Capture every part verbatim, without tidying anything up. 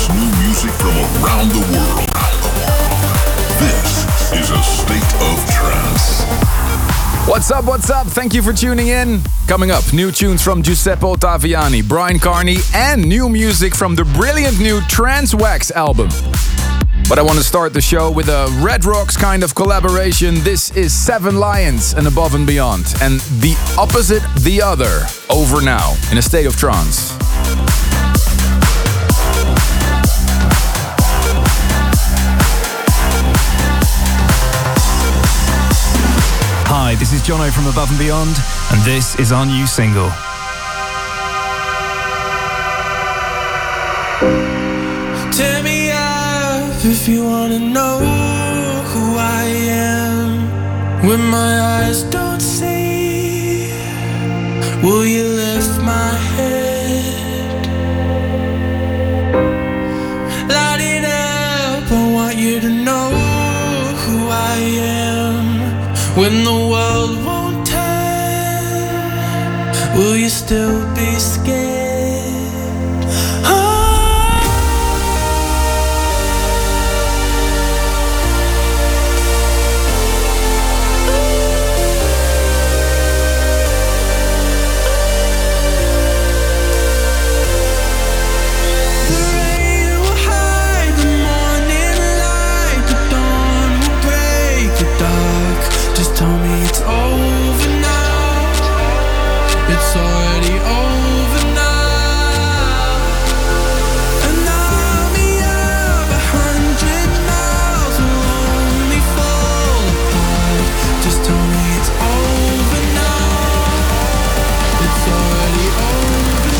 brings new music from around the world. This is a state of trance. What's up, what's up? Thank you for tuning in. Coming up, new tunes from Giuseppe Ottaviani, Brian Carney, and new music from the brilliant new Trance Wax album. But I want to start the show with a Red Rocks kind of collaboration. This is Seven Lions and Above and Beyond. And The Opposite The Other, Over Now, in a state of trance. Hi, this is Jono from Above and Beyond, and this is our new single. Tear me up if you wanna know who I am. When my eyes don't see, will you lift my head? Light it up, I want you to know who I am. When the world won't turn, will you still be scared? It's already over now, an army of a hundred miles will only fall apart. Just tell me it's over now. It's already over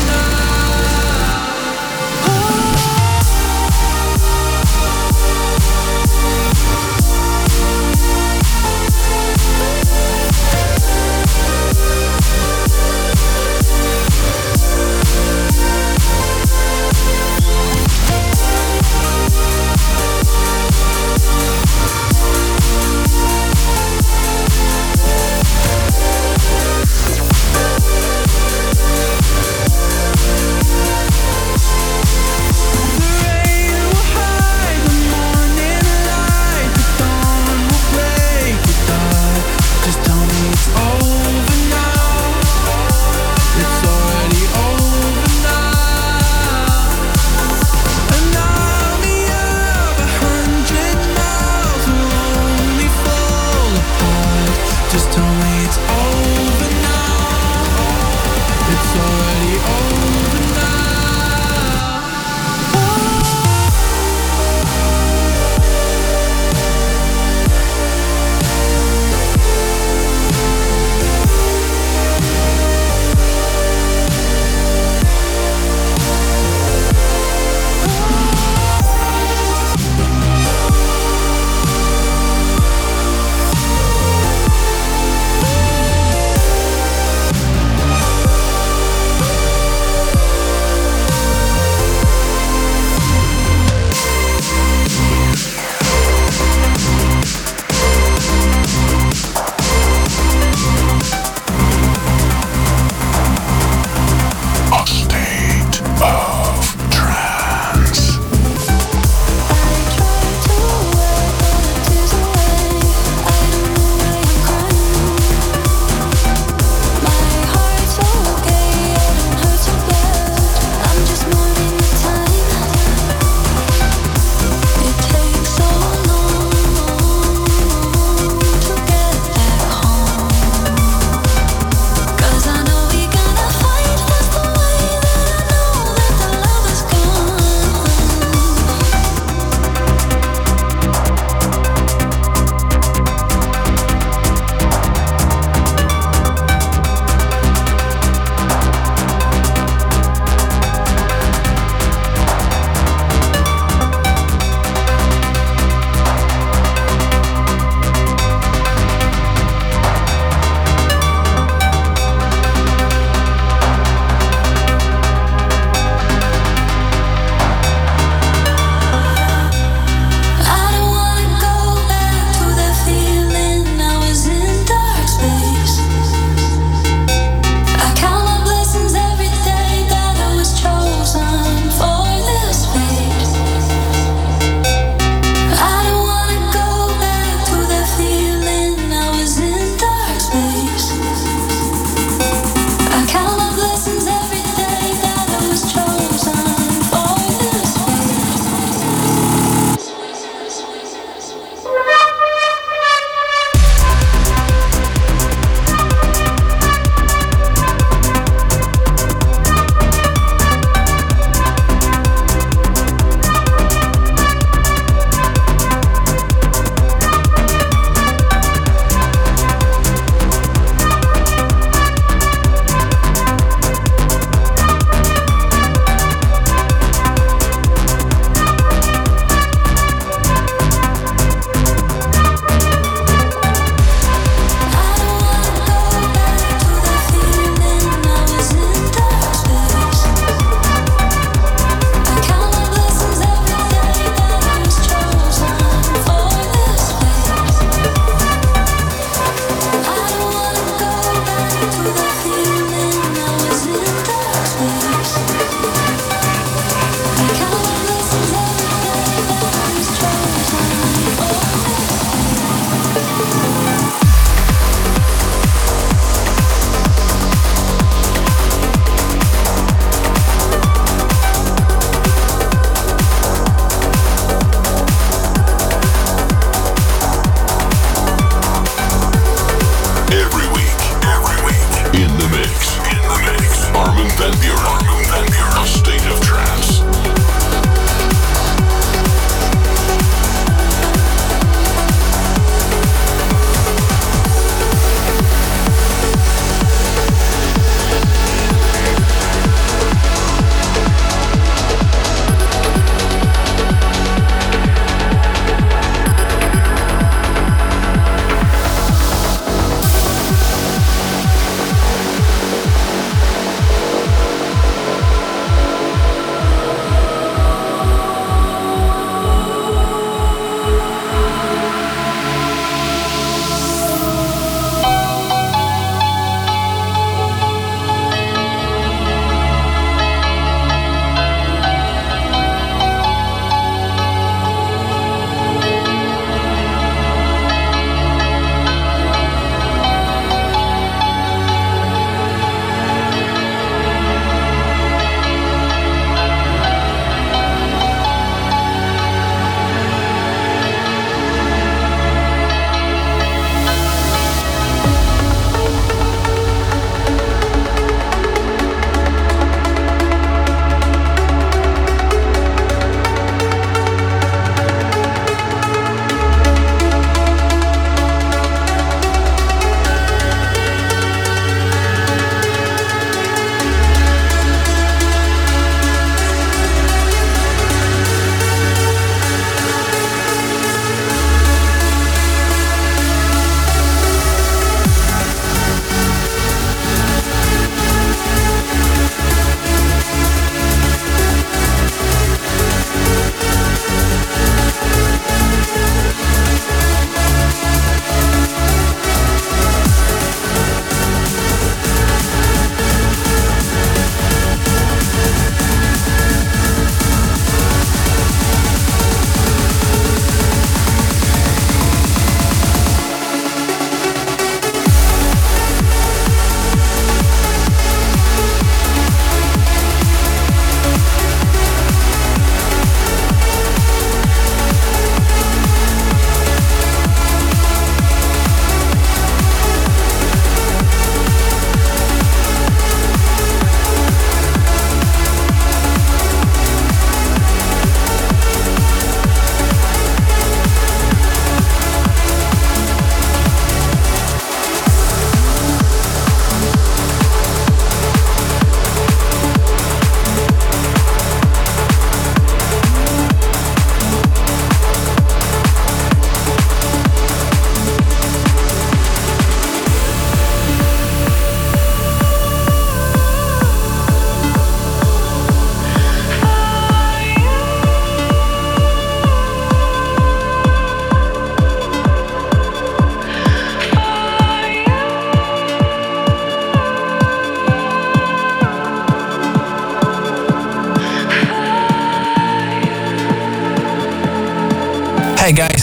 now.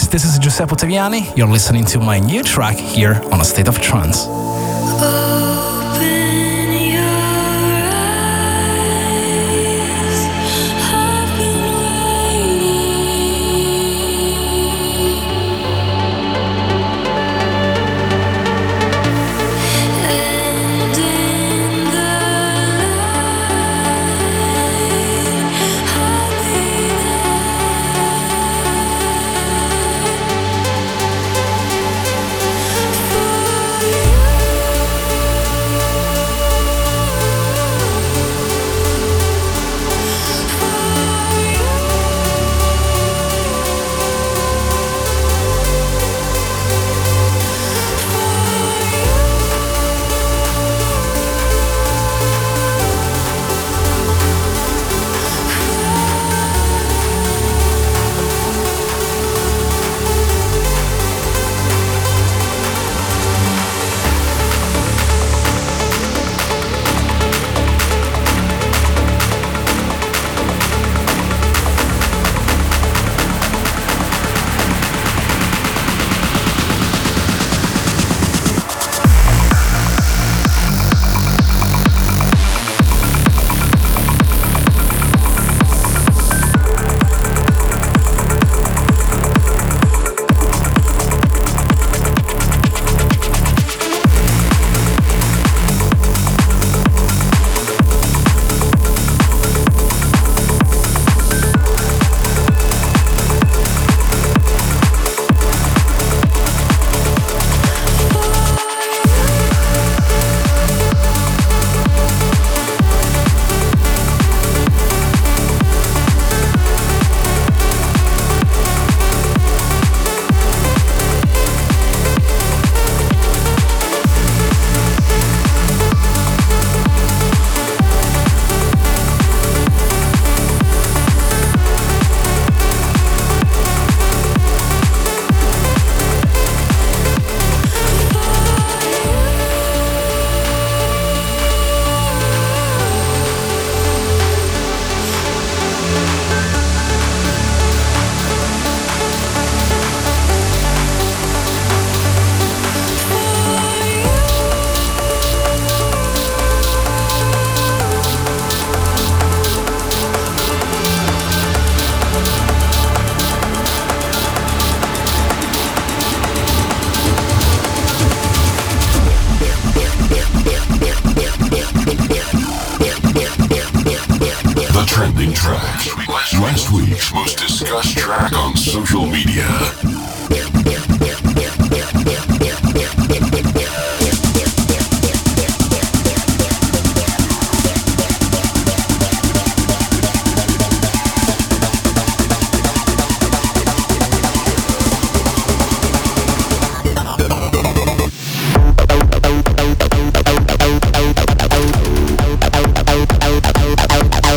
guys, this is Giuseppe Ottaviani. You're listening to my new track here on A State of Trance. Trending track. Last week's most discussed track on social media.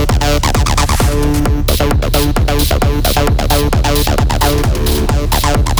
Out.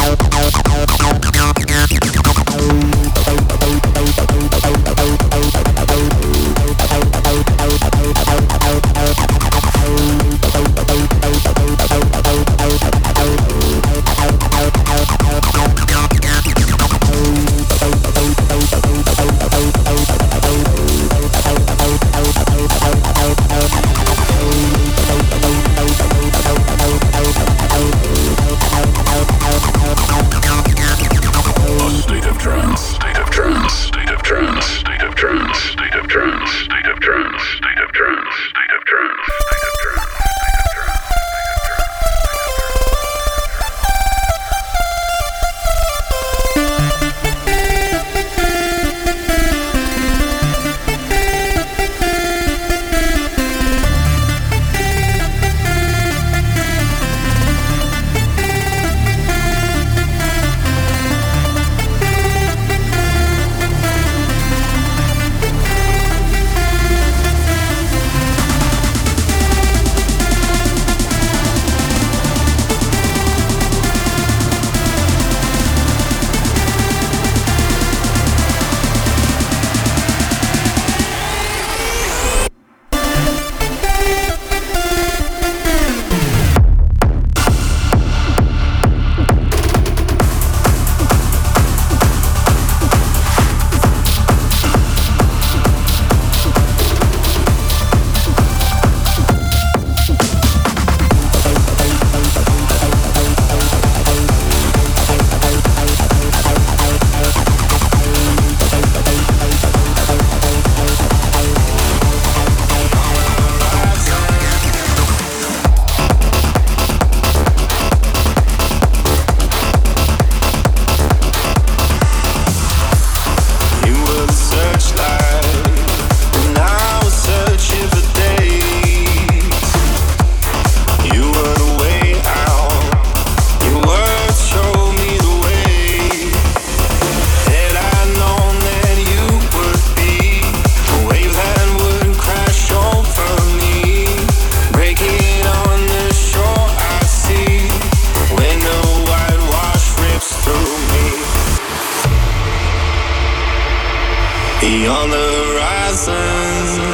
beyond the horizon.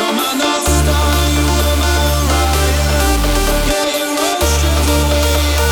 Away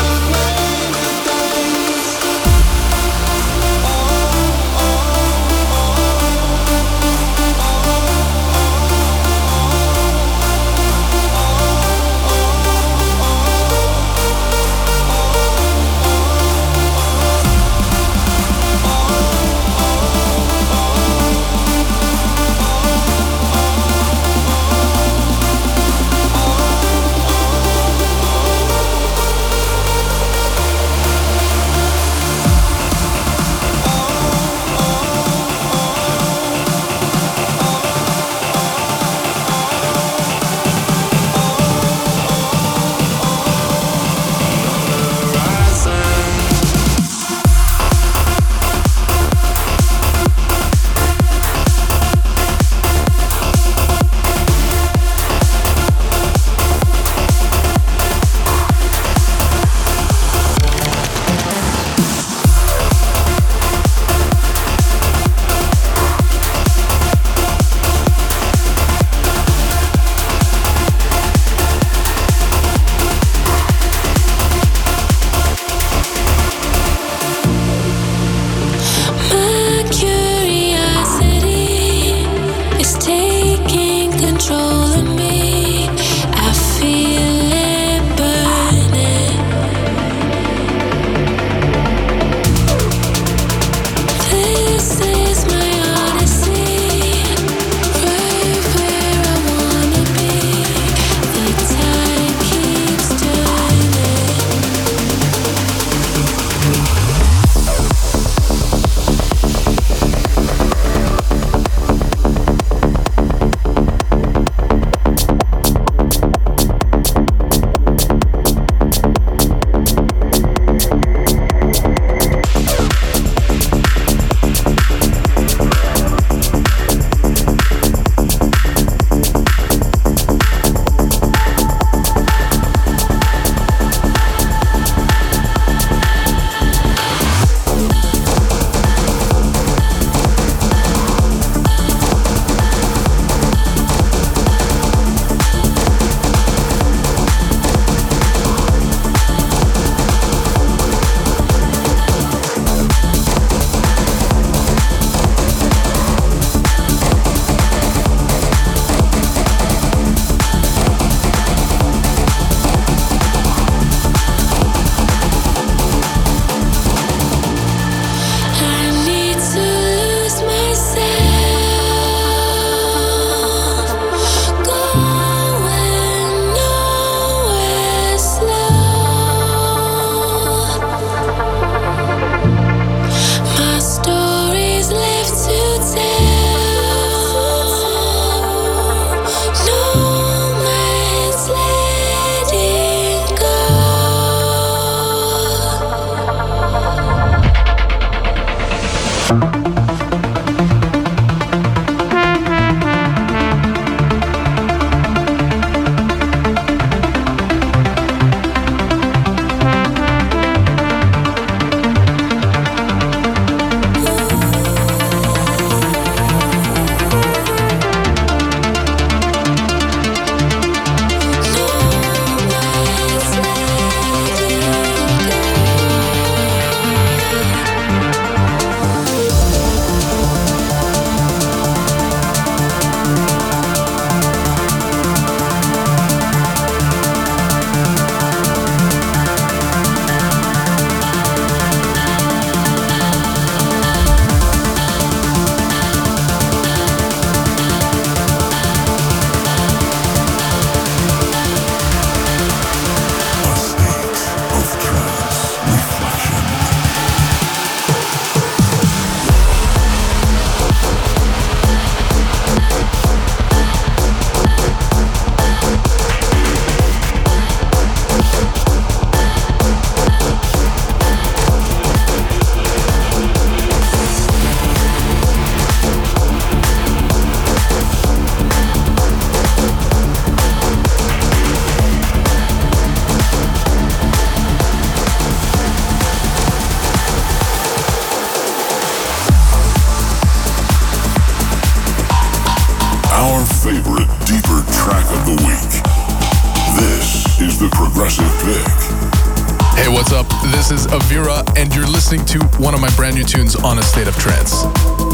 progressive pick. Hey, what's up? This is Avira, and you're listening to one of my brand new tunes on A State of Trance.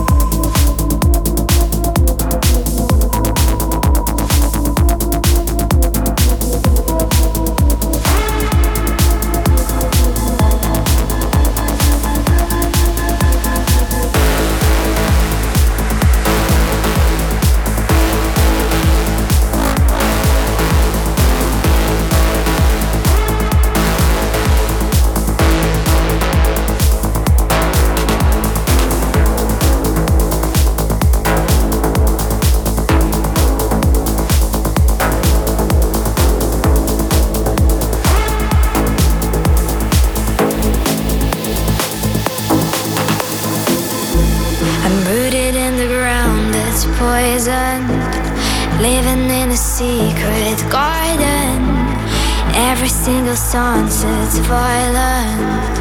Living in a secret garden, every single sunset's violent.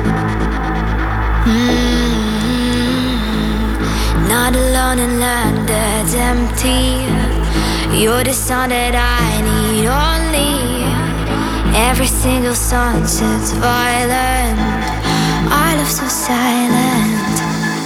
Mm-hmm. Not alone in land that's empty. You're the sun that I need only. Every single sunset's violent. Our love's so silent.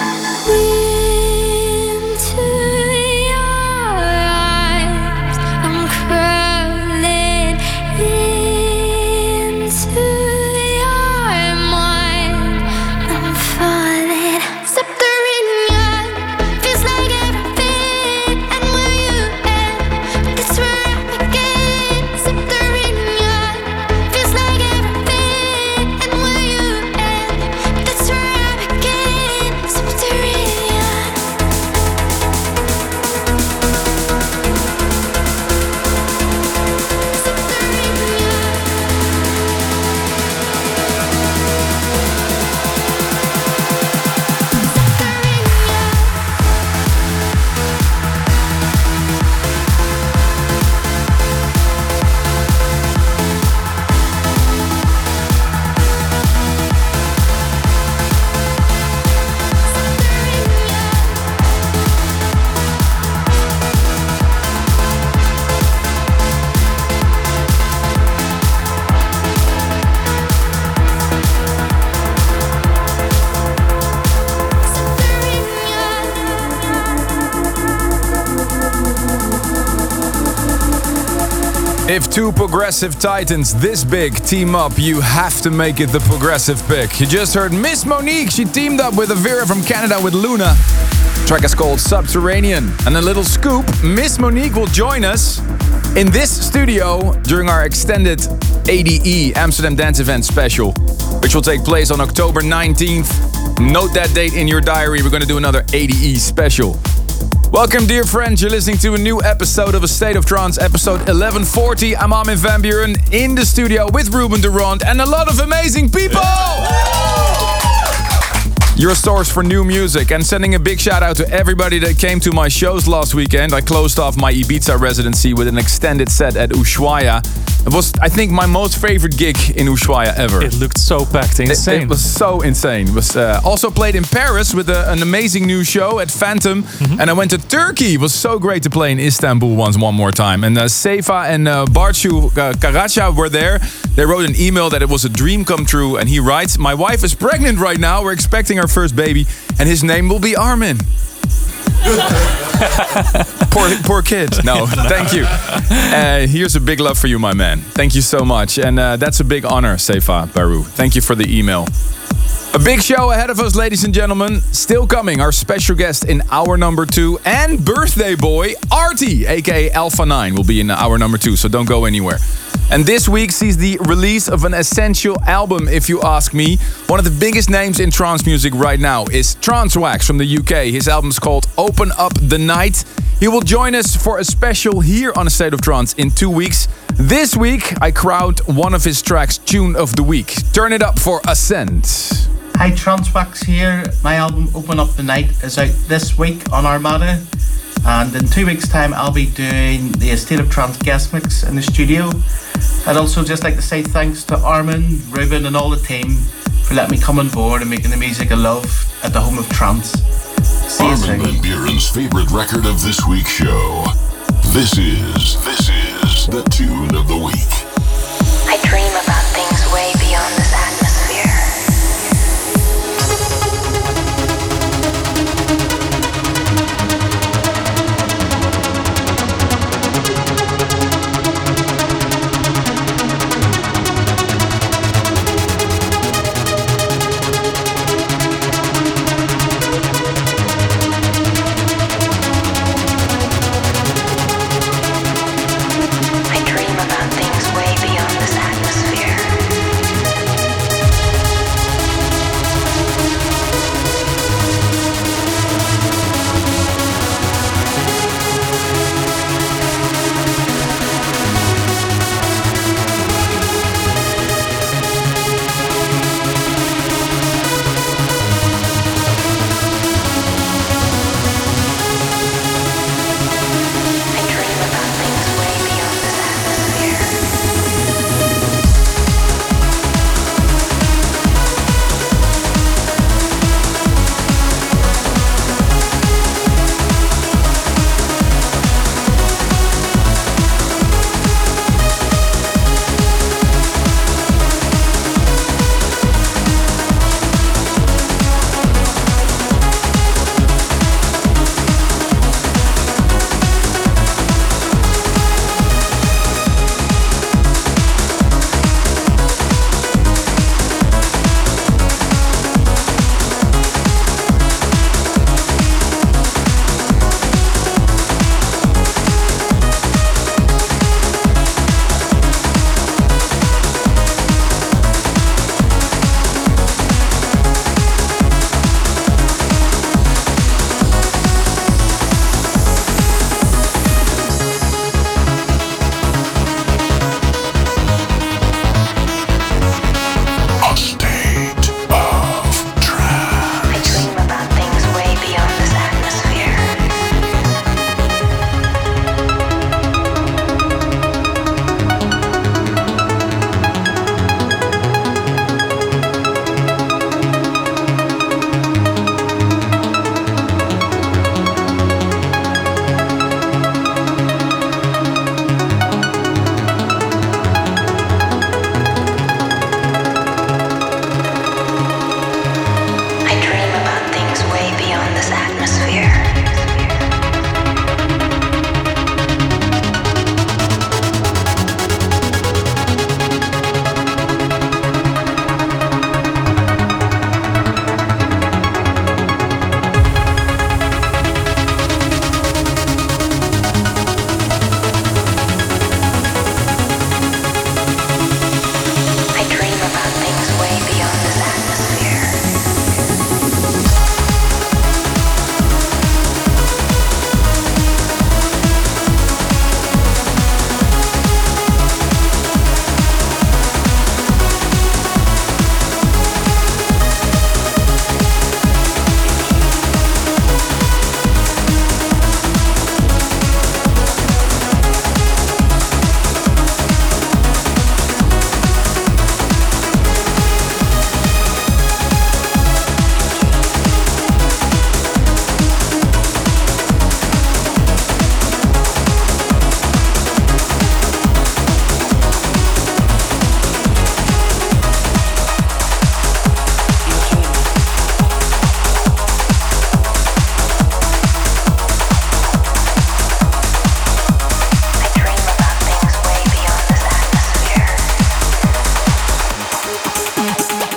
If two progressive titans this big team up, you have to make it the progressive pick. You just heard Miss Monique. She teamed up with Avira from Canada with Luna. The track is called Subterranean. And a little scoop, Miss Monique will join us in this studio during our extended A D E Amsterdam Dance Event special, which will take place on October nineteenth. Note that date in your diary. We're going to do another A D E special. Welcome, dear friends. You're listening to a new episode of A State of Trance, episode eleven forty. I'm Armin van Buuren in the studio with Ruben de Ronde and a lot of amazing people! Your source for new music, and sending a big shout out to everybody that came to my shows last weekend. I closed off my Ibiza residency with an extended set at Ushuaia. It was, I think, my most favorite gig in Ushuaia ever. It looked so packed, insane. It, it was so insane. It was uh, also played in Paris with a, an amazing new show at Phantom. Mm-hmm. And I went to Turkey. It was so great to play in Istanbul once one more time. And uh, Seifa and uh, Bartu uh, Karaca were there. They wrote an email that it was a dream come true. And he writes, "My wife is pregnant right now. We're expecting our first baby. And his name will be Armin." poor, poor kid. No, thank you. Uh, here's a big love for you, my man. Thank you so much. And uh, that's a big honor, Seifa Baru. Thank you for the email. A big show ahead of us, ladies and gentlemen. Still coming, our special guest in hour number two. And birthday boy, Artie, aka Alpha nine, will be in hour number two. So don't go anywhere. And this week sees the release of an essential album, if you ask me. One of the biggest names in trance music right now is Transwax from the U K. His album's called Open Up the Night. He will join us for a special here on A State of Trance in two weeks. This week, I crowned one of his tracks Tune of the Week. Turn it up for Ascent. Hi, Transwax here. My album Open Up the Night is out this week on Armada. And in two weeks' time, I'll be doing the A State of Trance guest mix in the studio. I'd also just like to say thanks to Armin, Ruben and all the team for letting me come on board and making the music I love at the home of trance. See you soon. Armin van Buuren's favorite record of this week's show. This is, this is the Tune of the Week. I dream about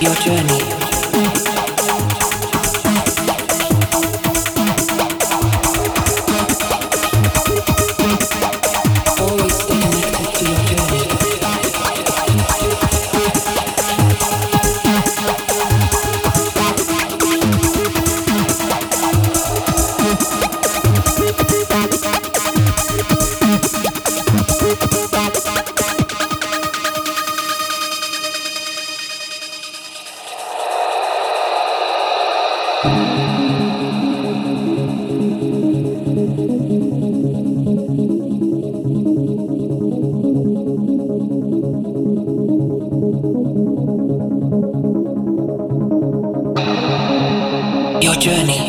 Your journey. Your journey.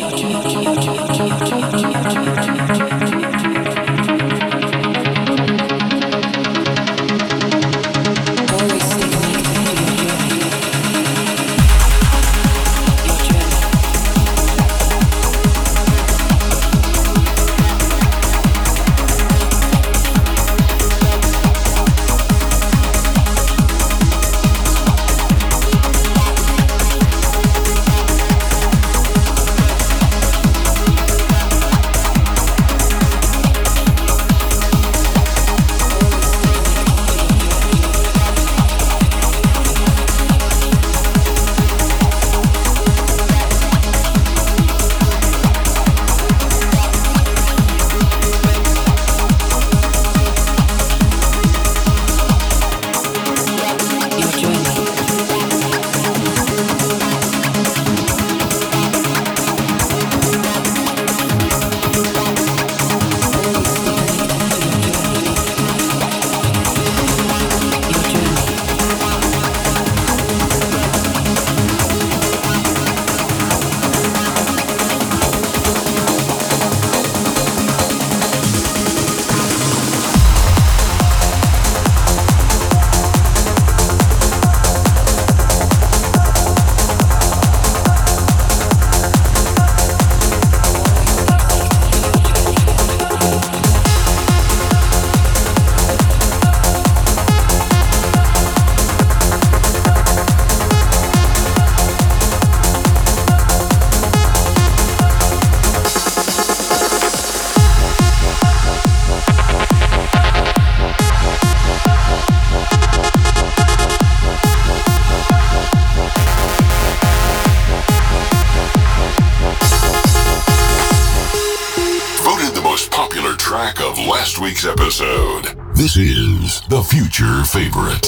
Last week's episode. This is the Future Favorite.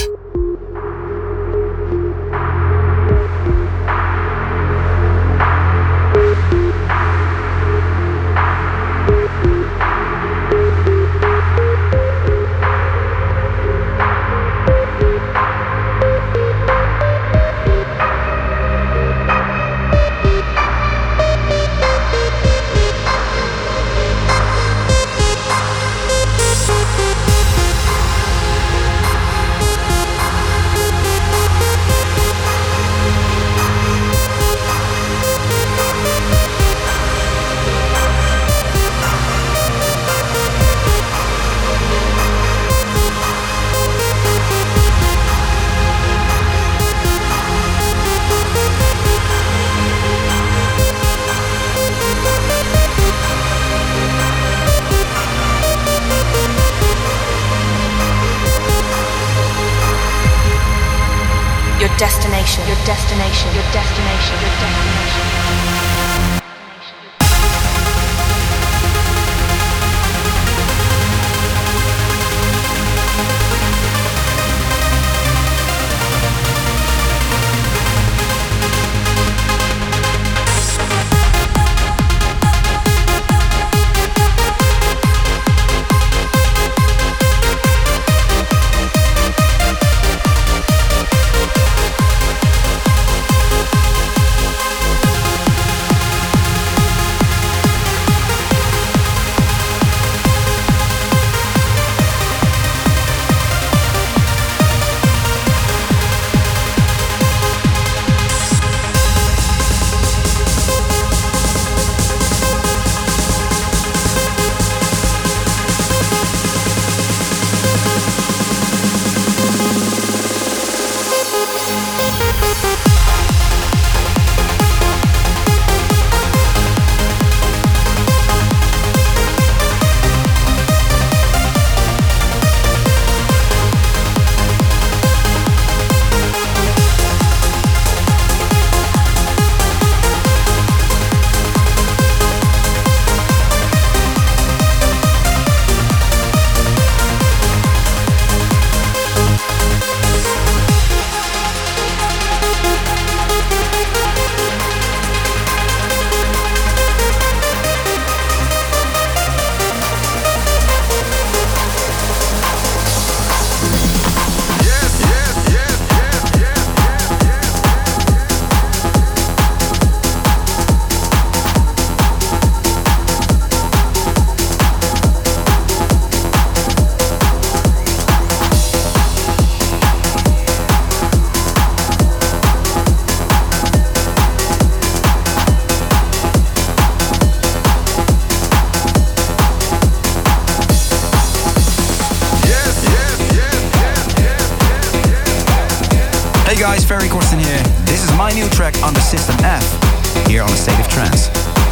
Destination, your destination, your destination, your destination. Hey guys, Ferry Corsten here. This is my new track under System F, here on A State of Trance.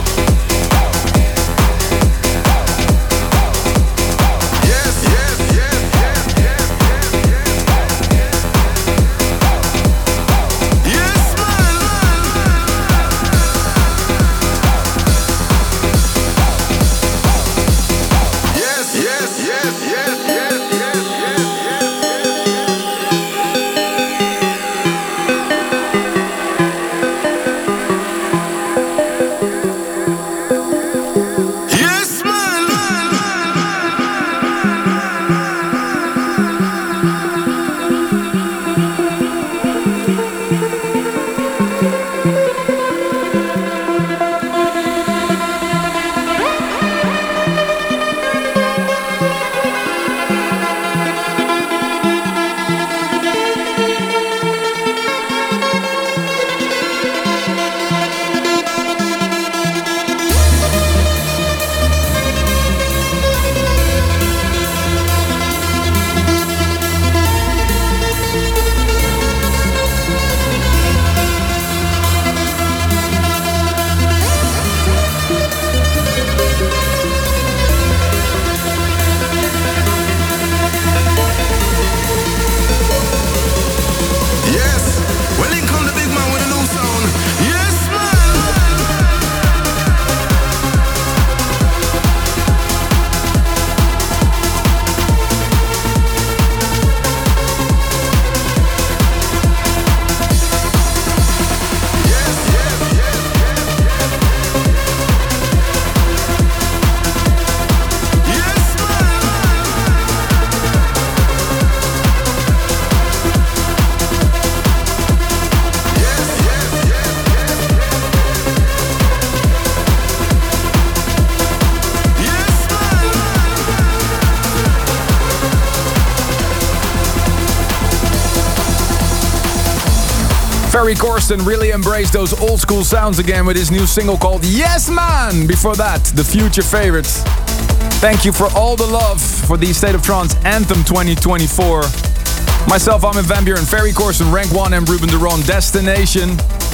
Ferry Corsten really embraced those old school sounds again with his new single called Yes Man. Before that, the future favorites. Thank you for all the love for the State of Trance Anthem twenty twenty-four. Myself, Armin van Buuren, Ferry Corsten, Rank one, and Ruben de Ron, Destination.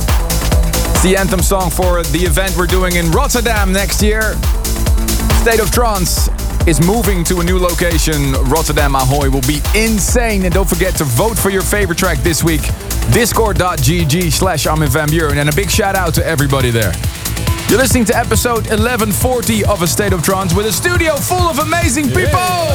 It's the anthem song for the event we're doing in Rotterdam next year. State of Trance is moving to a new location. Rotterdam Ahoy will be insane. And don't forget to vote for your favorite track this week. Discord.gg slash Armin van Buuren. And a big shout out to everybody there. You're listening to episode eleven forty of A State of Trance with a studio full of amazing people.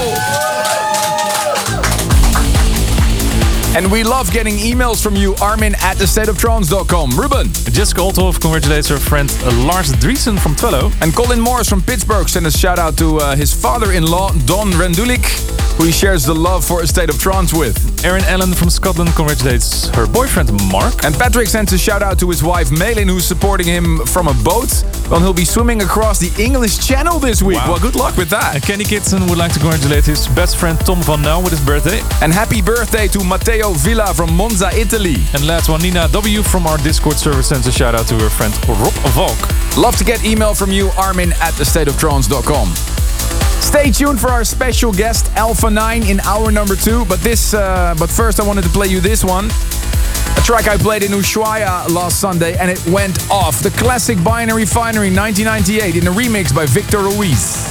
And we love getting emails from you, Armin at the state of trance dot com. Ruben. Jessica Althoff congratulates her friend uh, Lars Driesen from Twello. And Colin Morris from Pittsburgh sent a shout out to uh, his father-in-law, Don Rendulik, who he shares the love for A State of Trance with. Erin Allen from Scotland congratulates her boyfriend Mark. And Patrick sends a shout out to his wife Malin, who's supporting him from a boat when he'll be swimming across the English Channel this week. Wow. Well, good luck with that. And Kenny Kitson would like to congratulate his best friend Tom van Nou with his birthday. And happy birthday to Matteo Villa from Monza, Italy. And last one, Nina W from our Discord server sends a shout out to her friend Rob Valk. Love to get email from you, Armin at the state of trance dot com. Stay tuned for our special guest Alpha nine in hour number two. But this, uh, but first I wanted to play you this one. A track I played in Ushuaia last Sunday and it went off. The classic Binary Finery nineteen ninety-eight in a remix by Victor Ruiz.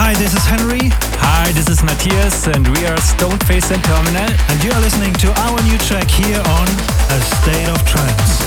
Hi, this is Henry. Hi, this is Matthias, and we are Stoneface and Terminal. And you are listening to our new track here on A State of Trance.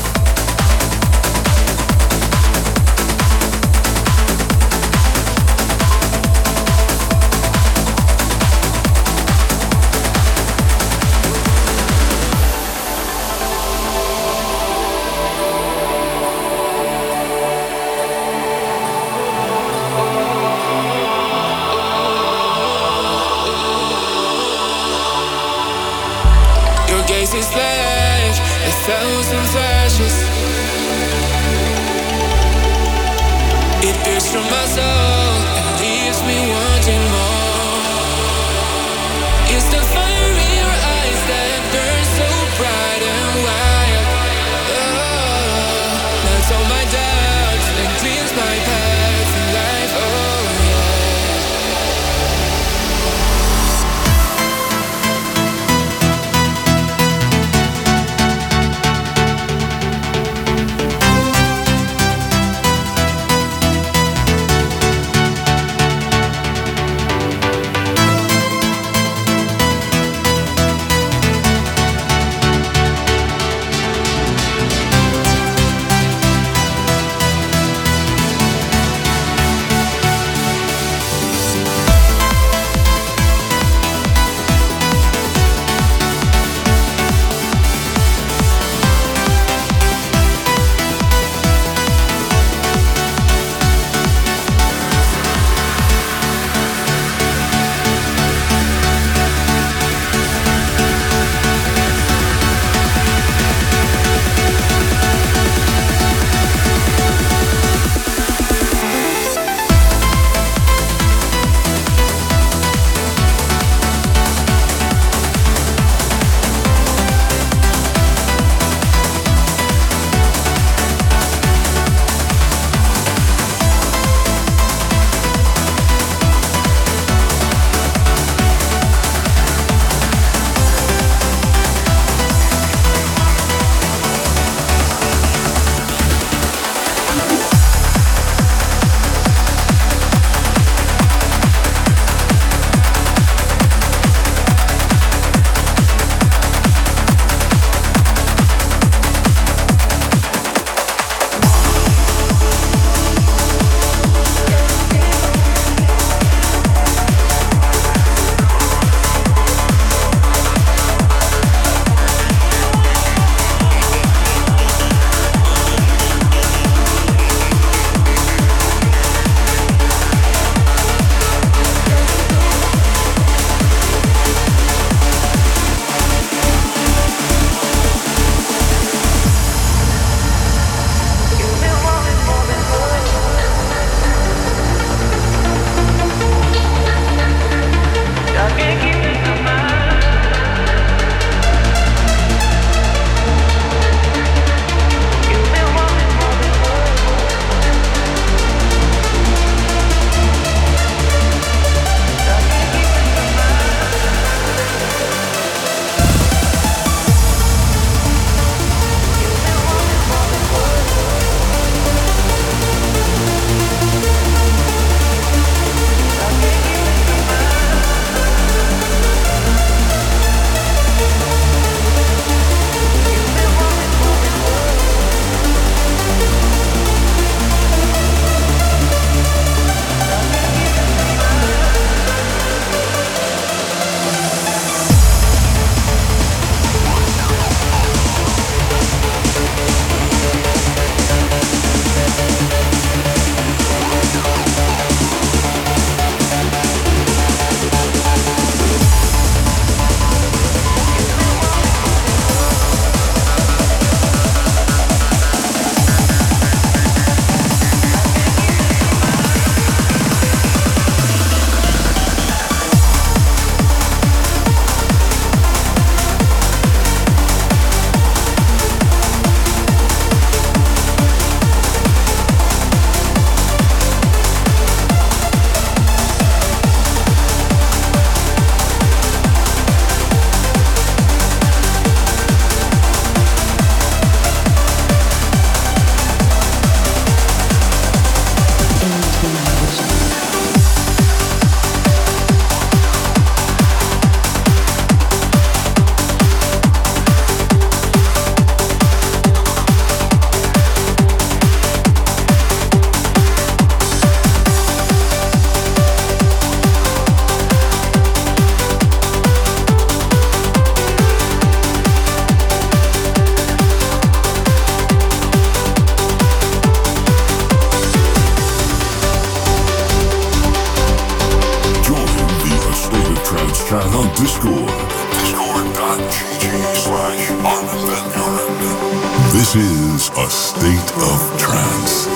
It's like a thousand flashes. It bursts from my soul and leaves me wanting more. It's the fire in your eyes that burns so bright and wild. Oh, melts all my doubts and cleans my path in life. Oh yeah. track on Discord. Discord.gg slash Armin van Buuren. This is A State of Trance.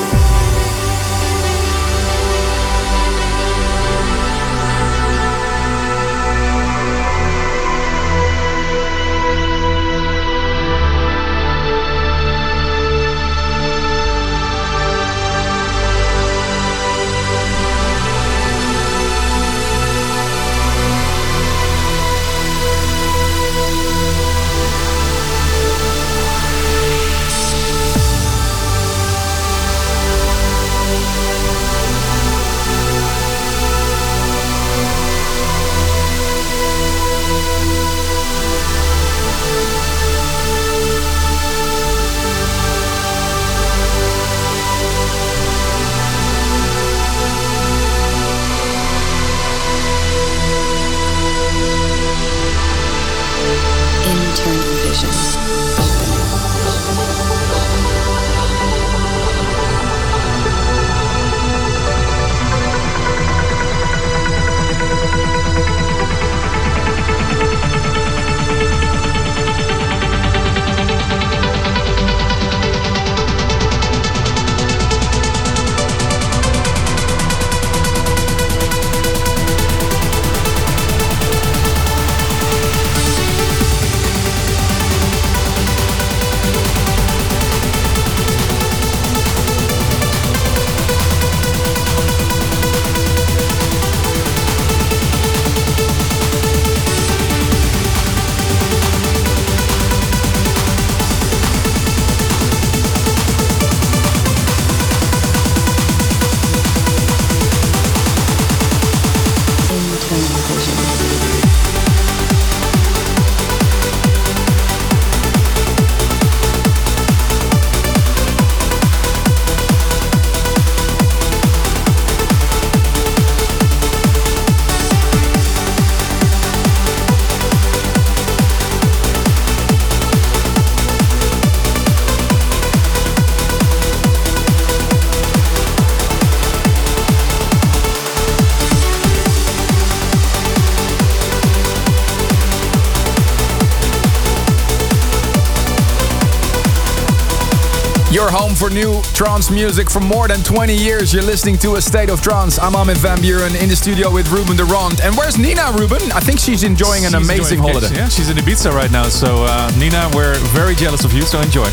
Your home for new trance music for more than twenty years. You're listening to A State of Trance. I'm Armin van Buuren in the studio with Ruben de Ronde. And where's Nina, Ruben? I think she's enjoying an she's amazing enjoying holiday. Yeah, she's in Ibiza right now. So, uh, Nina, we're very jealous of you, so enjoy.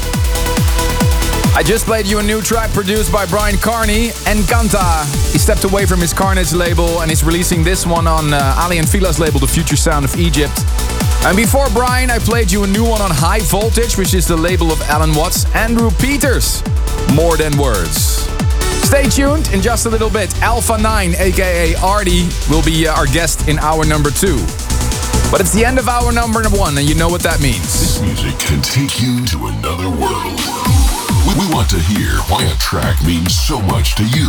I just played you a new track produced by Brian Carney, Encanta. He stepped away from his Carnage label and is releasing this one on uh, Ali and Fila's label, The Future Sound of Egypt. And before Brian, I played you a new one on High Voltage, which is the label of Alan Watts, Andrew Peters, More Than Words. Stay tuned. In just a little bit, Alpha nine, aka Artie, will be uh, our guest in hour number two. But it's the end of hour number one, and you know what that means. This music can take you to another world. We, we want to hear why a track means so much to you.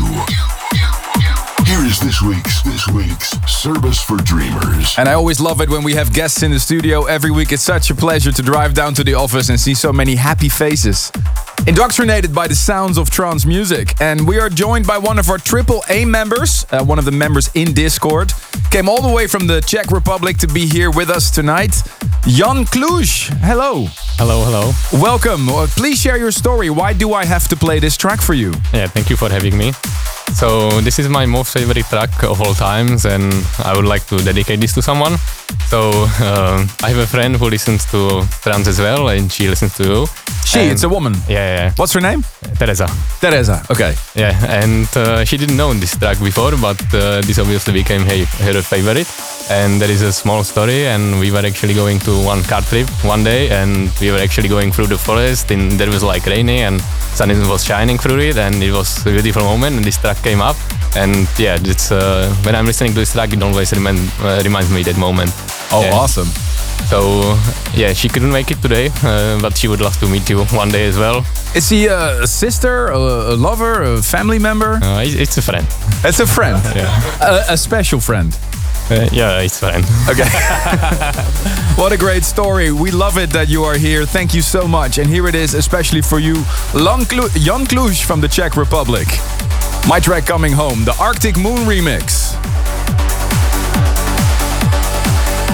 Here is this week's this week's Service for Dreamers. And I always love it when we have guests in the studio every week. It's such a pleasure to drive down to the office and see so many happy faces. Indoctrinated by the sounds of trance music. And we are joined by one of our triple A members, uh, one of the members in Discord. Came all the way from the Czech Republic to be here with us tonight. Jan Kluž, hello. Hello, hello. Welcome. Uh, please share your story. Why do I have to play this track for you? Yeah, thank you for having me. So this is my most favorite track of all times, and I would like to dedicate this to someone. So uh, I have a friend who listens to trance as well, and she listens to you. She, and it's a woman. Yeah, yeah. What's her name? Teresa. Teresa, okay. Yeah, and uh, she didn't know this track before, but uh, this obviously became her, her favorite. And there is a small story, and we were actually going to one car trip one day, and we were actually going through the forest, and there was like rainy, and sun was shining through it, and it was a beautiful moment, and this track came up. And yeah, it's uh, when I'm listening to this track, it always remind, uh, reminds me of that moment. Oh, yeah. Awesome. So yeah, she couldn't make it today, uh, but she would love to meet you one day as well. Is he a, a sister, a, a lover, a family member? Uh, it's a friend. It's a friend? Yeah. A, a special friend? Uh, yeah, it's fine. Okay. What a great story. We love it that you are here. Thank you so much. And here it is, especially for you, Jan Kluž from the Czech Republic. My track coming home, the Arctic Moon remix.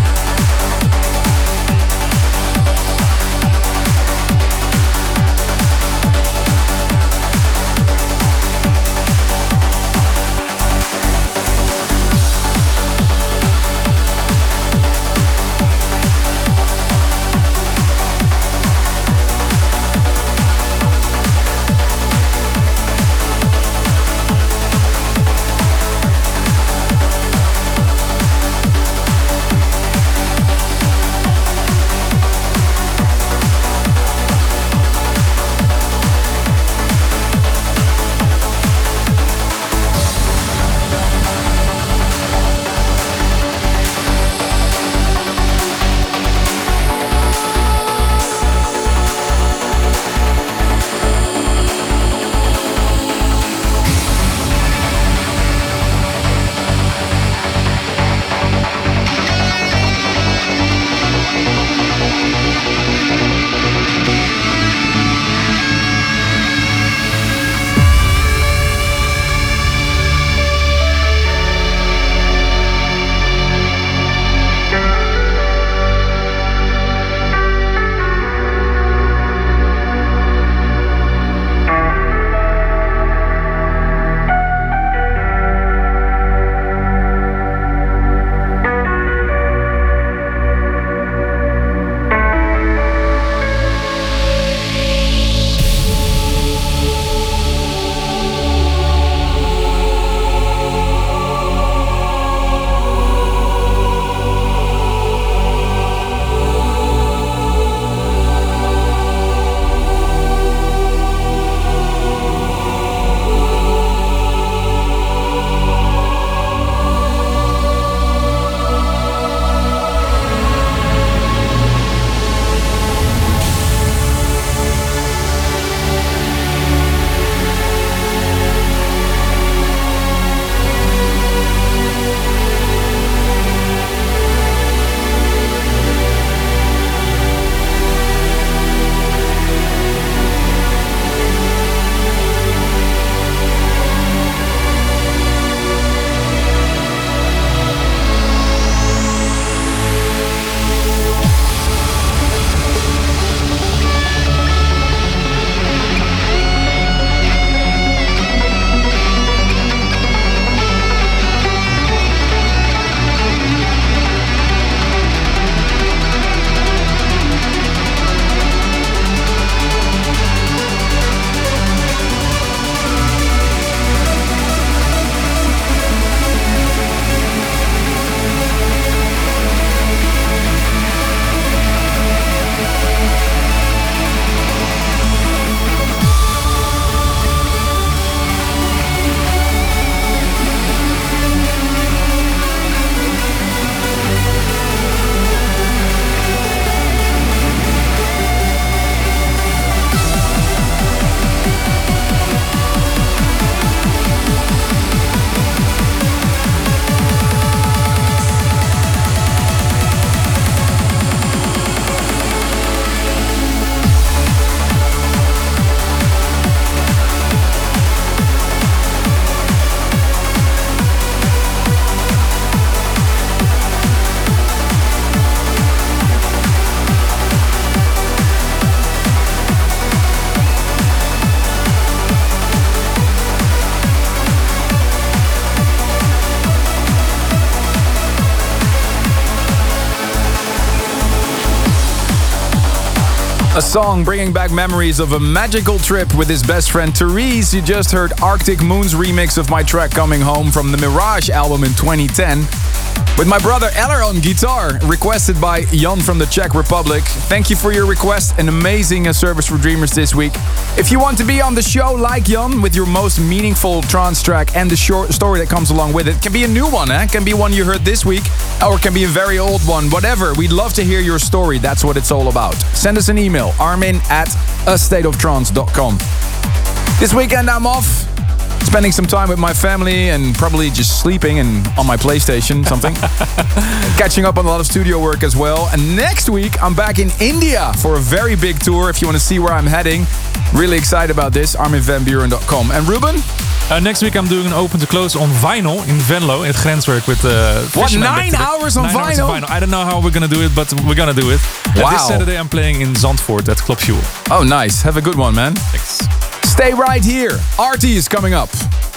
A song bringing back memories of a magical trip with his best friend Therese. You just heard Arctic Moon's remix of my track Coming Home from the Mirage album in twenty ten. With my brother Eller on guitar, requested by Jan from the Czech Republic. Thank you for your request. An amazing uh, service for Dreamers this week. If you want to be on the show like Jan with your most meaningful trance track and the short story that comes along with it, can be a new one, eh? Can be one you heard this week, or can be a very old one. Whatever, we'd love to hear your story. That's what it's all about. Send us an email, armin at a state of trance dot com. This weekend I'm off. Spending some time with my family and probably just sleeping and on my PlayStation, something. Catching up on a lot of studio work as well. And next week, I'm back in India for a very big tour. If you want to see where I'm heading, really excited about this, armin van buuren dot com. And Ruben? Uh, next week I'm doing an open to close on vinyl in Venlo at Grenswerk with uh, What, nine hours on nine vinyl? Hours on vinyl? I don't know how we're gonna do it, but we're gonna do it. Wow. Uh, this Saturday I'm playing in Zandvoort at Club Fuel. Oh, nice. Have a good one, man. Thanks. Stay right here. Artie is coming up.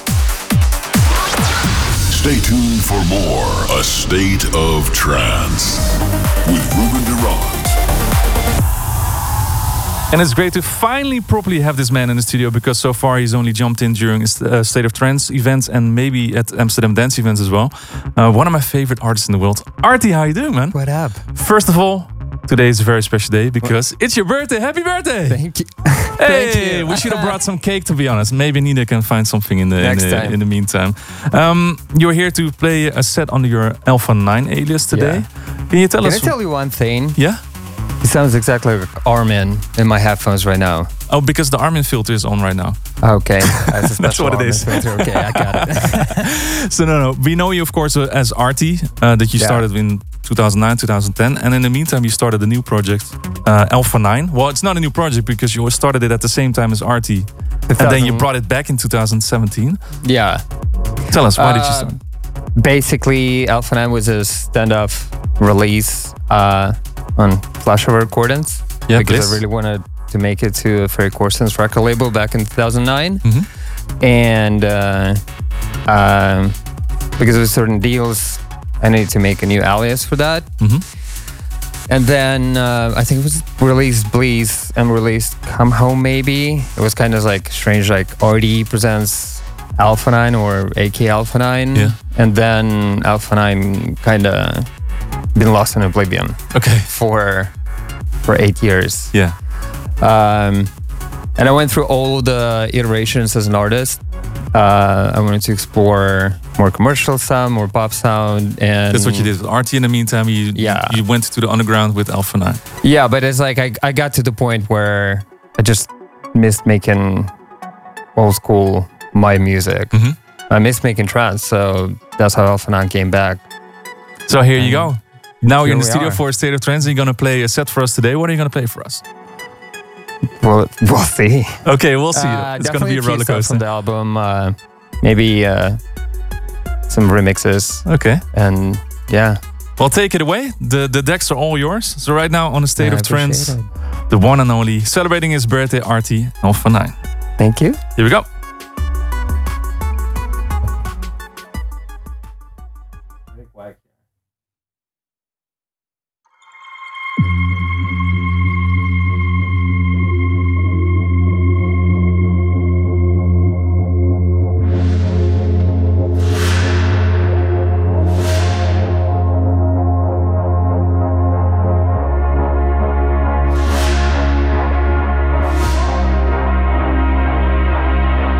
Stay tuned for more A State of Trance with Ruben de Ronde. And it's great to finally properly have this man in the studio, because so far he's only jumped in during uh, State of Trance events and maybe at Amsterdam Dance events as well. Uh, one of my favorite artists in the world. Artie, how you doing, man? What up? First of all, today is a very special day because what? It's your birthday. Happy birthday! Thank you. Hey, Thank you. We should have brought some cake, to be honest. Maybe Nina can find something in the Next in the, time. in the meantime. Um, you're here to play a set under your Alpha nine alias today. Yeah. Can you tell Can us? I tell you one thing? Yeah. It sounds exactly like Armin in my headphones right now. Oh, because the Armin filter is on right now. Okay, that's, a special That's what it Armin is. filter. Okay, I got it. So no, no, we know you of course uh, as Artie, uh, that you Yeah. started in two thousand nine, two thousand ten, and in the meantime you started a new project, uh, Alpha nine. Well, it's not a new project because you started it at the same time as Artie, and then you brought it back in two thousand seventeen. Yeah. Tell us, why did you Uh, start? Basically, Alpha nine was a stand-up release uh, on Flashover Recordings. Yeah, because Bliss. I really wanted to make it to a Ferry Corsten's record label back in two thousand nine. Mhm. And uh, um, because of certain deals, I needed to make a new alias for that. Mhm. And then uh, I think it was released Bleeze and released Come Home maybe. It was kind of like strange, like R D presents Alpha nine or A K Alpha nine. Yeah. And then Alpha nine kind of been lost in oblivion. Okay. For for eight years. Yeah. Um, and I went through all the iterations as an artist. Uh, I wanted to explore more commercial sound, more pop sound, and That's what you did with Artie. In the meantime, you Yeah. you went to the underground with Alpha nine. Yeah, but it's like I, I got to the point where I just missed making old school my music. Mm-hmm. I missed making trance, so that's how Alpha nine came back. So here you go. Now you're in the we studio are. for a State of Trance. You're gonna play a set for us today. What are you gonna play for us? We'll, we'll see. Okay, we'll see. Uh, It's gonna be a definitely few roller stuff coaster. from the album. Uh, maybe uh, some remixes. Okay. And yeah. Well, take it away. The the decks are all yours. So right now on a State I of Trance, appreciate the one and only, celebrating his birthday, Artie Alpha nine. Thank you. Here we go. Thank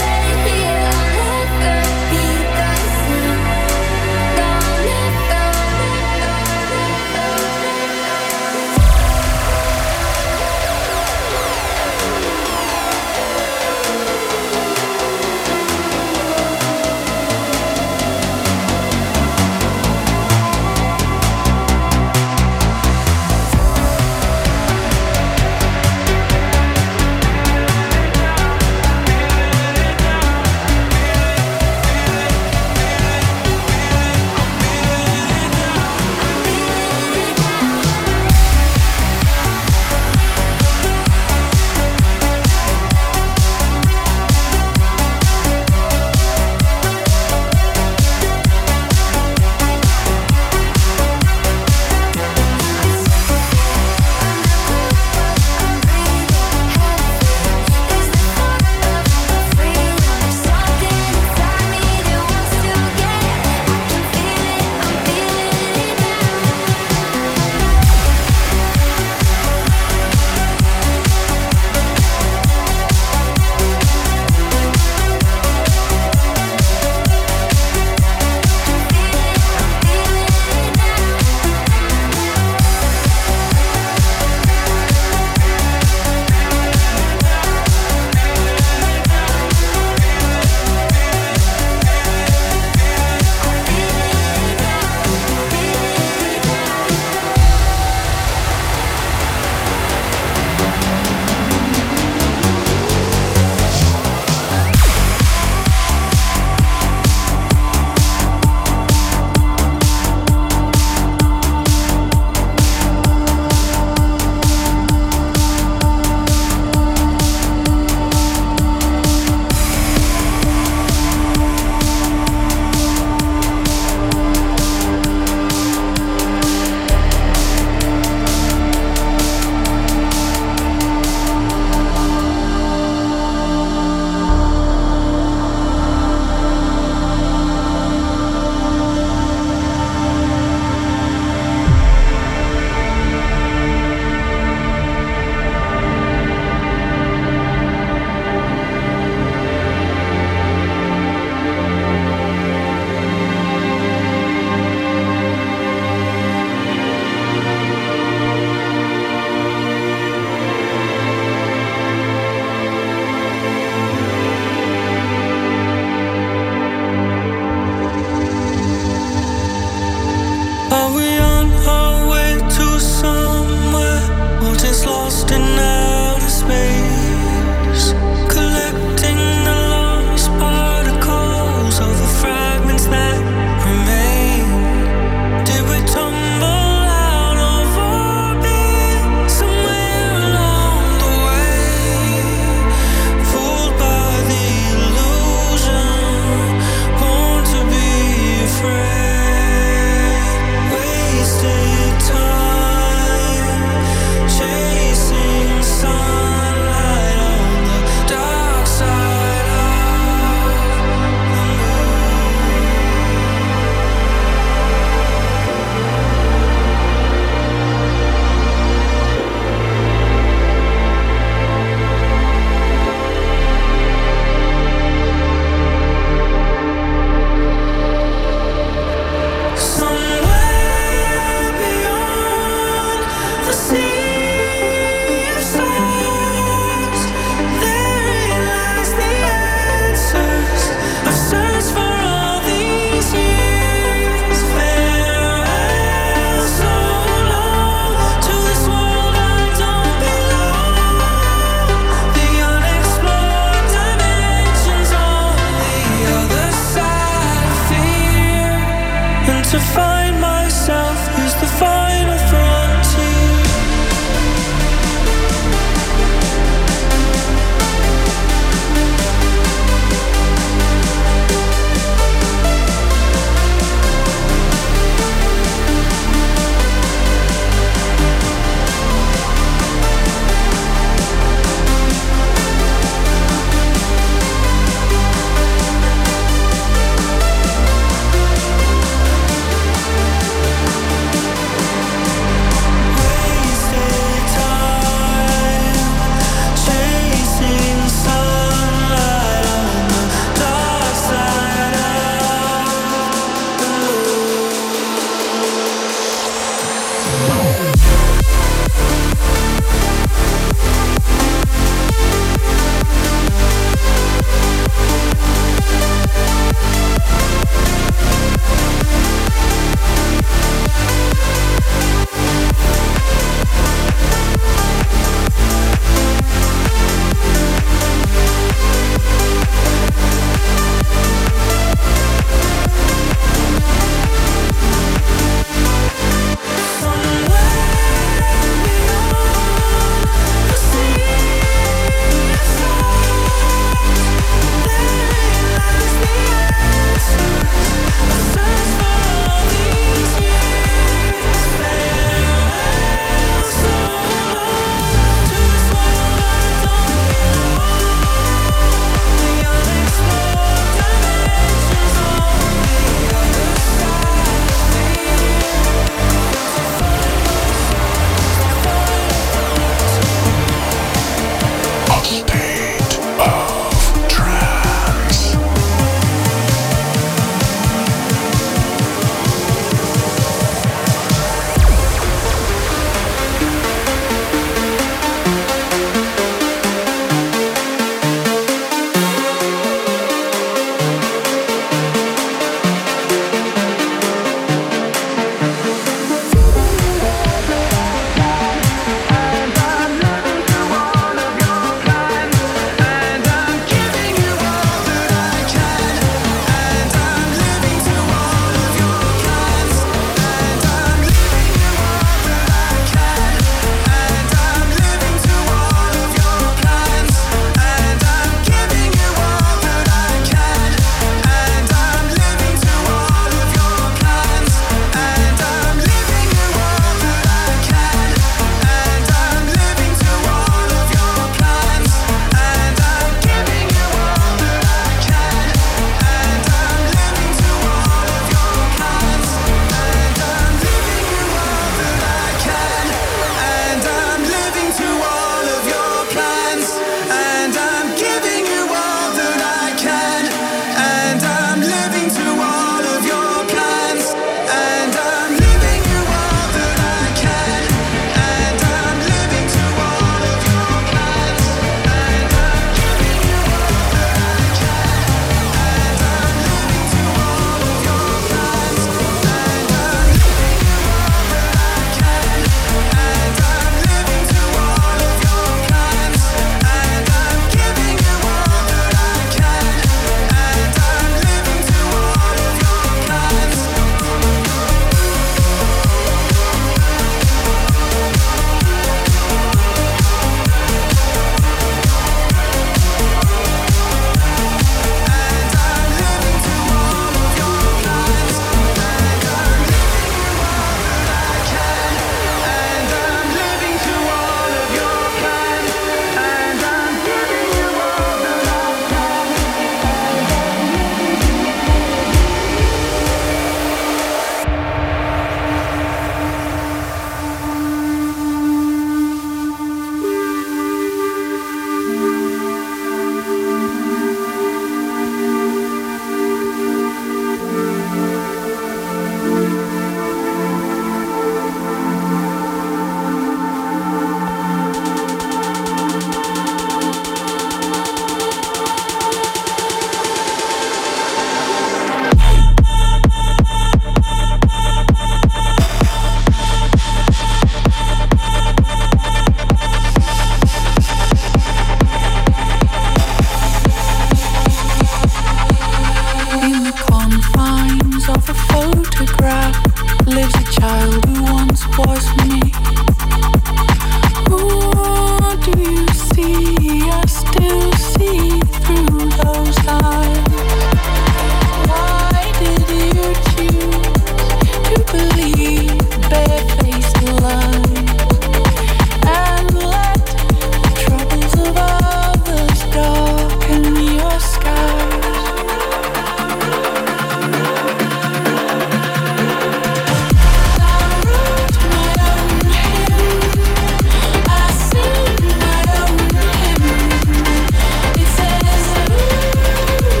It says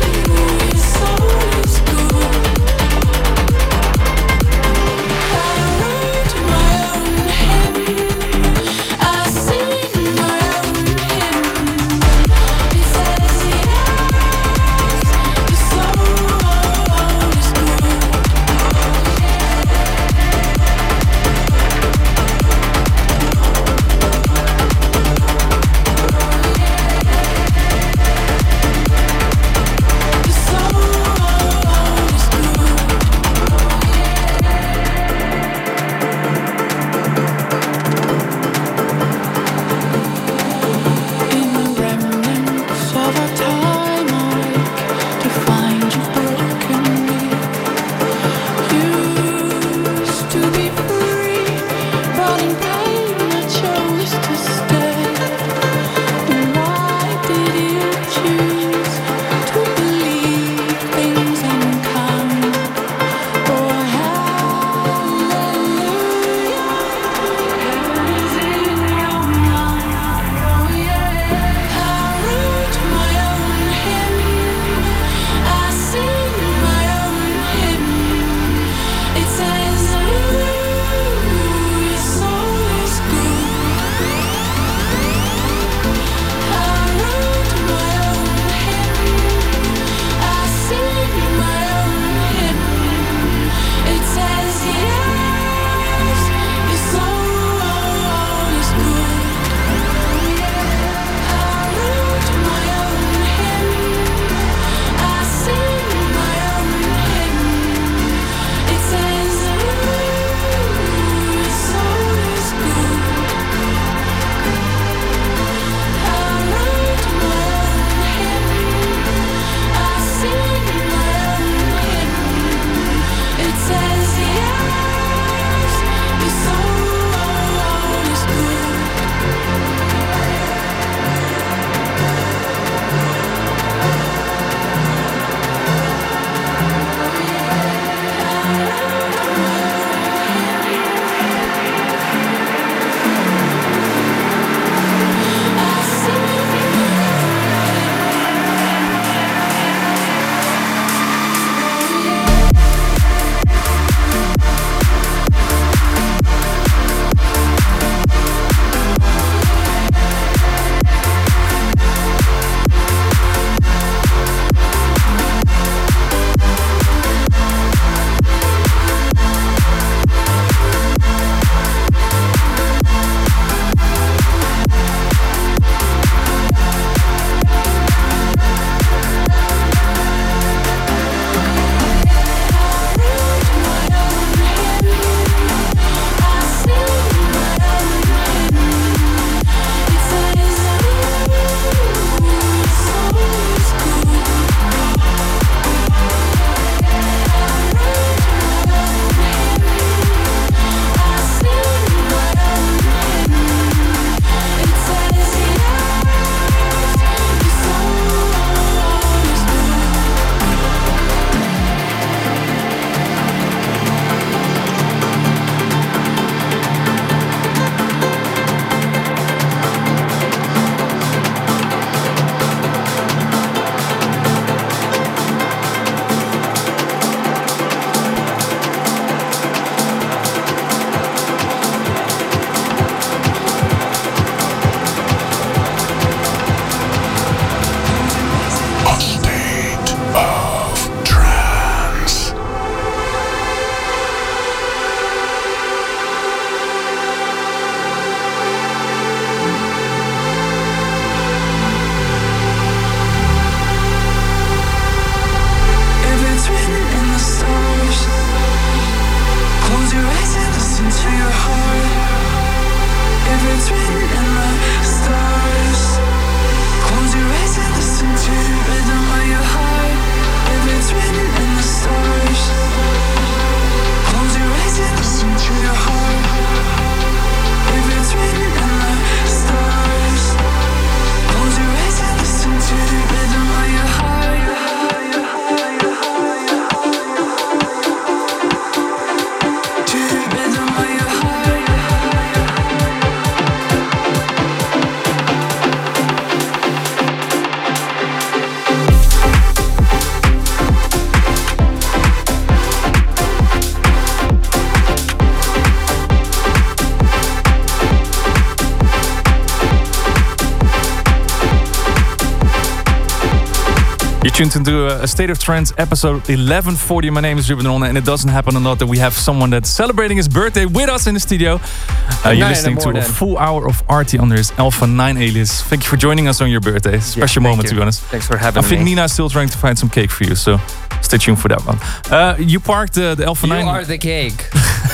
You're tuned into a State of Trance episode eleven forty. My name is Ruben Ronne, and it doesn't happen a lot that we have someone that's celebrating his birthday with us in the studio. Uh, you're listening to a full hour of Artie under his Alpha nine alias. Thank you for joining us on your birthday. Special yeah, moment, you. to be honest. Thanks for having me. I think me. Nina is still trying to find some cake for you, so stay tuned for that one. Uh, you parked uh, the Alpha nine. You are the cake.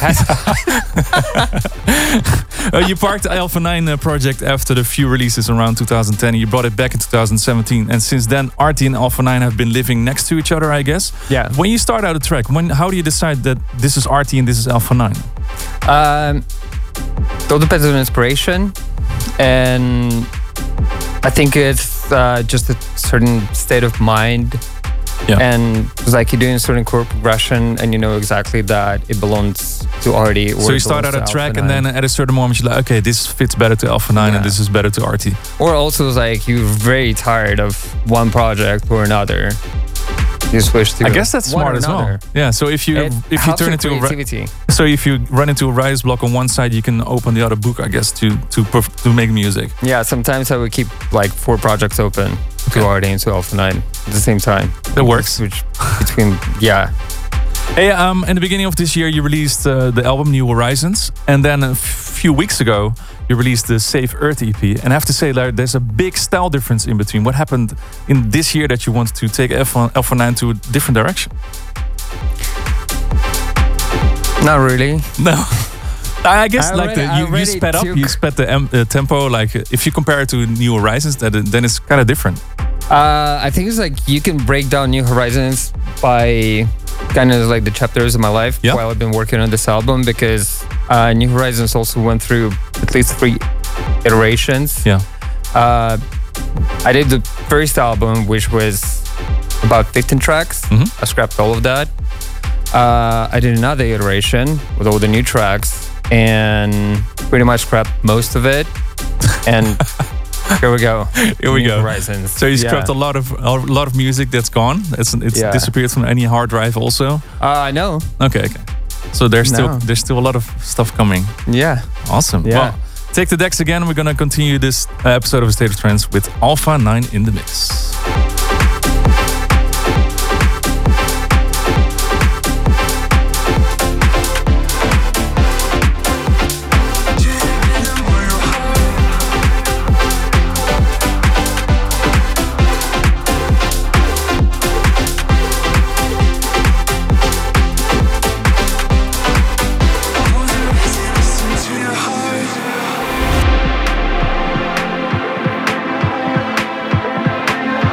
uh, you parked the Alpha nine uh, project after the few releases around two thousand ten. You brought it back in two thousand seventeen, and since then, Artie and Alpha nine have been living next to each other, I guess. Yeah. When you start out a track, when how do you decide that this is Artie and this is Alpha nine? Um, it all depends on inspiration, and I think it's uh, just a certain state of mind. Yeah. And it's like you're doing a certain chord progression and you know exactly that it belongs to Artie. So you start out a track and then at a certain moment you're like, okay, this fits better to Alpha nine yeah. and this is better to Artie. Or also it's like you're very tired of one project or another. You switch to I guess that's smart as well. Yeah, so if you it if you turn into creativity. a so if you run into a writer's block on one side, you can open the other book, I guess, to to perf- to make music. Yeah, sometimes I would keep like four projects open okay. to Artie and to Alpha nine at the same time. That works. Switch between yeah. Hey, um, in the beginning of this year, you released uh, the album New Horizons, and then a f- few weeks ago, you released the Save Earth E P. And I have to say, Larry, there's a big style difference in between. What happened in this year that you wanted to take Alpha nine to a different direction? Not really. No. I guess I like already, the, you, you sped up, you sped the um, uh, tempo. Like if you compare it to New Horizons, that then it's kind of different. Uh, I think it's like you can break down New Horizons by kind of like the chapters of my life yeah. while I've been working on this album, because uh, New Horizons also went through at least three iterations. Yeah. Uh, I did the first album, which was about fifteen tracks. Mm-hmm. I scrapped all of that. Uh, I did another iteration with all the new tracks and pretty much scrapped most of it. And here we go. Here we New go. Horizons. So you yeah. scrapped a lot of a lot of music that's gone. It's it's yeah. disappeared from any hard drive also. Uh, I know. Okay, okay. So there's still No. there's still a lot of stuff coming. Yeah. Awesome. Yeah. Well, take the decks again. We're gonna continue this uh, episode of State of Trance with Alpha nine in the mix. Heart.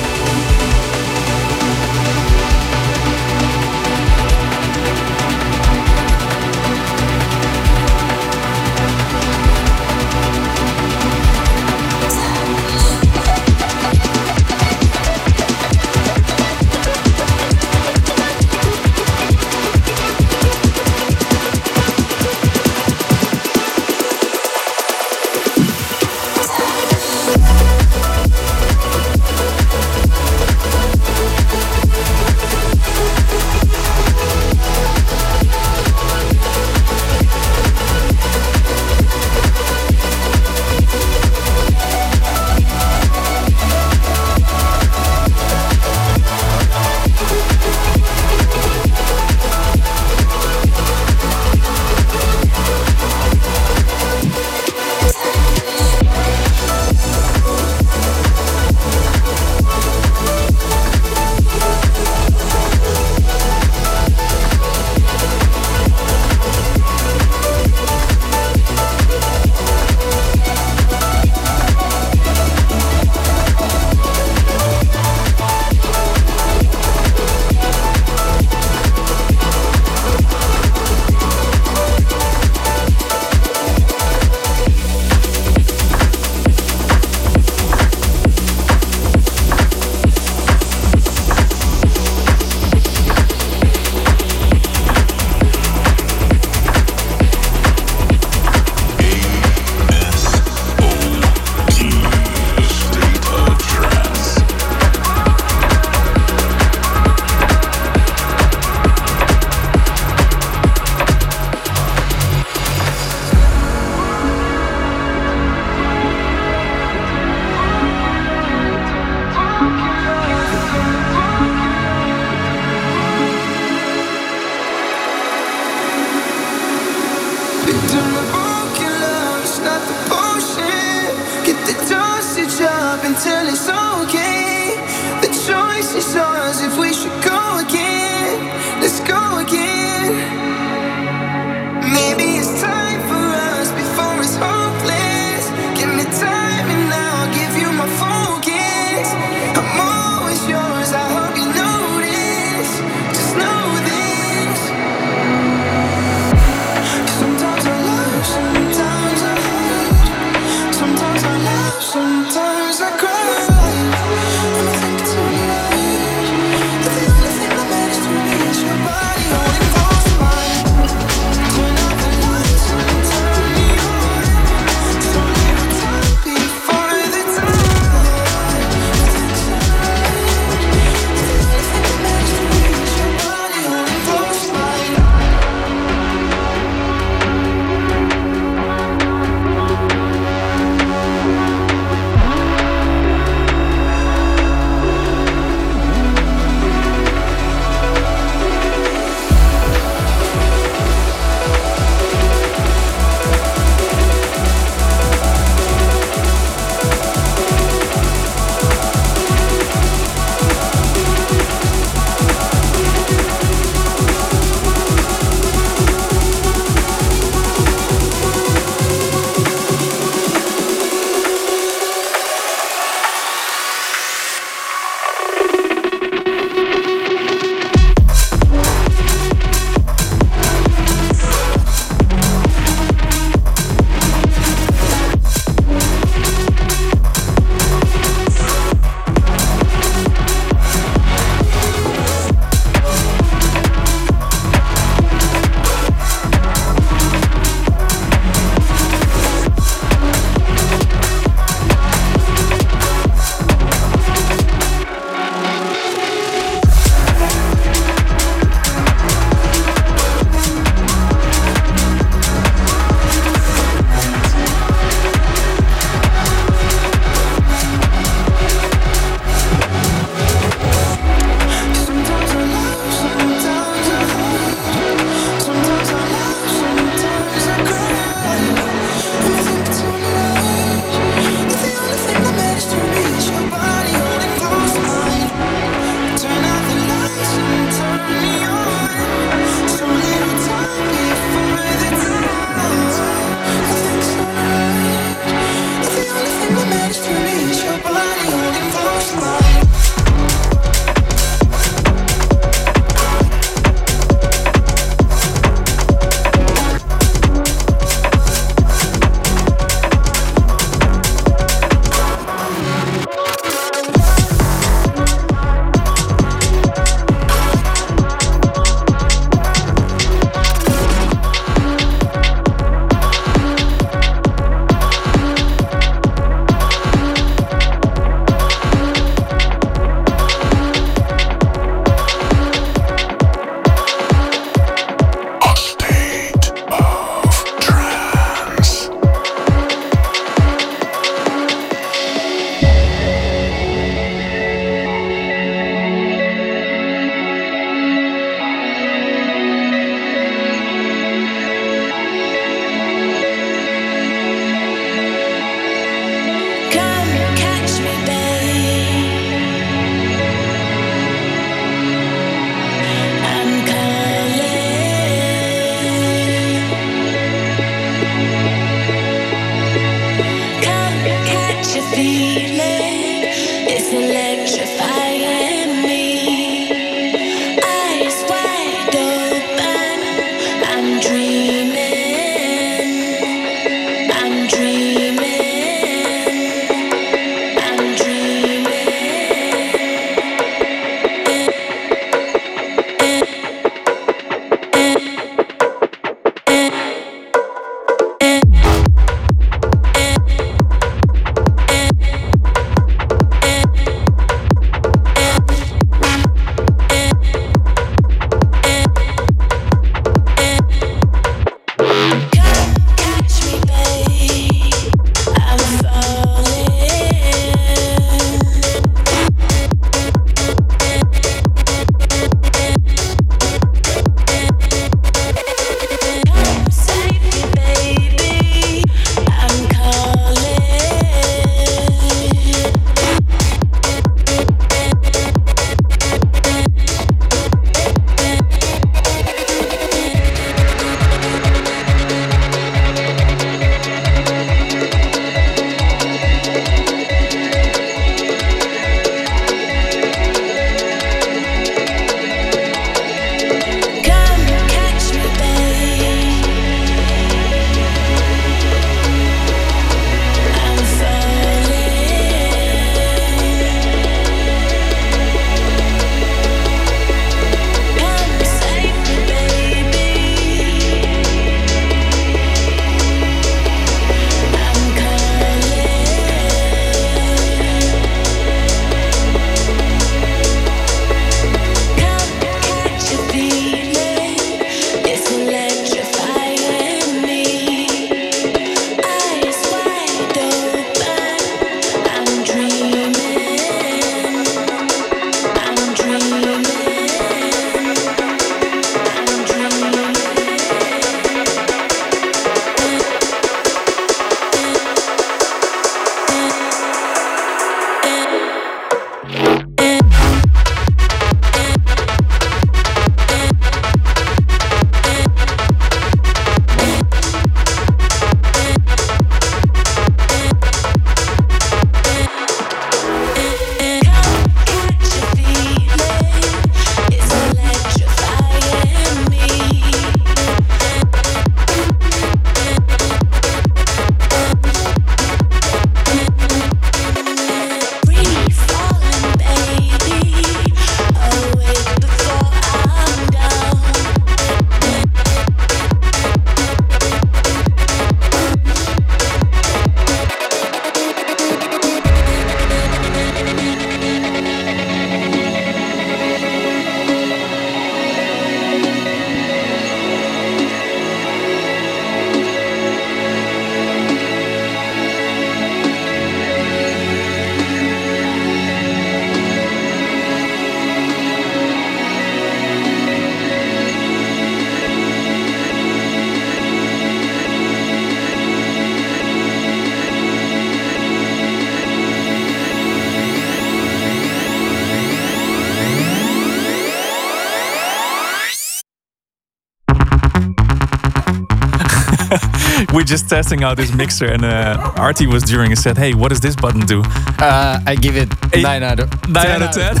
We're just testing out this mixer, and uh, Artie was during a set. Hey, what does this button do? Uh, I give it Eight, nine out of nine ten out of ten.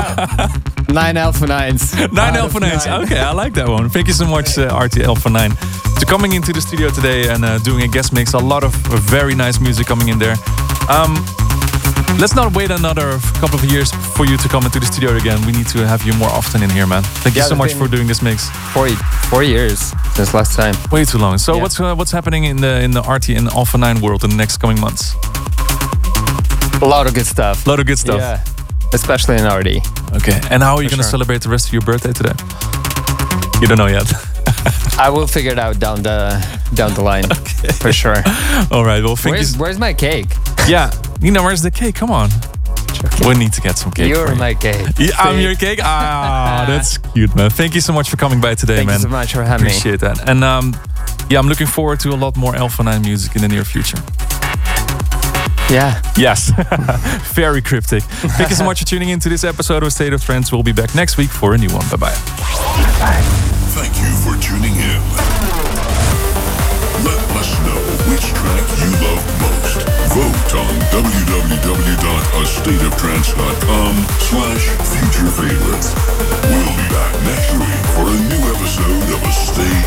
No, nine Alpha Nines. Nine Alpha Nines. Okay, I like that one. Thank you so much, uh, Artie Alpha Nine, for coming into the studio today and uh, doing a guest mix. A lot of very nice music coming in there. Um, Let's not wait another couple of years for you to come into the studio again. We need to have you more often in here, man. Thank Yeah, you so it's much been for doing this mix. Four, four years since last time. Way too long. So Yeah. what's uh, what's happening in the in the Artie and Alpha nine world in the next coming months? A lot of good stuff. A lot of good stuff. Yeah, especially in Artie. Okay. And how are you For going to sure. celebrate the rest of your birthday today? You don't know yet. I will figure it out down the down the line for sure. All right. Well, thank Where's, you. where's my cake? Yeah. Nina, where's the cake? Come on. We need to get some cake. You're for you. my cake. Yeah, I'm See? your cake. Ah, that's cute, man. Thank you so much for coming by today, Thank man. you so much for having me. Appreciate that. And um, yeah, I'm looking forward to a lot more Alpha nine music in the near future. Yeah. Yes. Very cryptic. Thank you so much for tuning in to this episode of State of Trance. We'll be back next week for a new one. Bye-bye. Thank you for tuning in. Let us know which track you love most. Vote on www.astateoftrance.com slash future favorites. We'll be back next week for a new episode of A State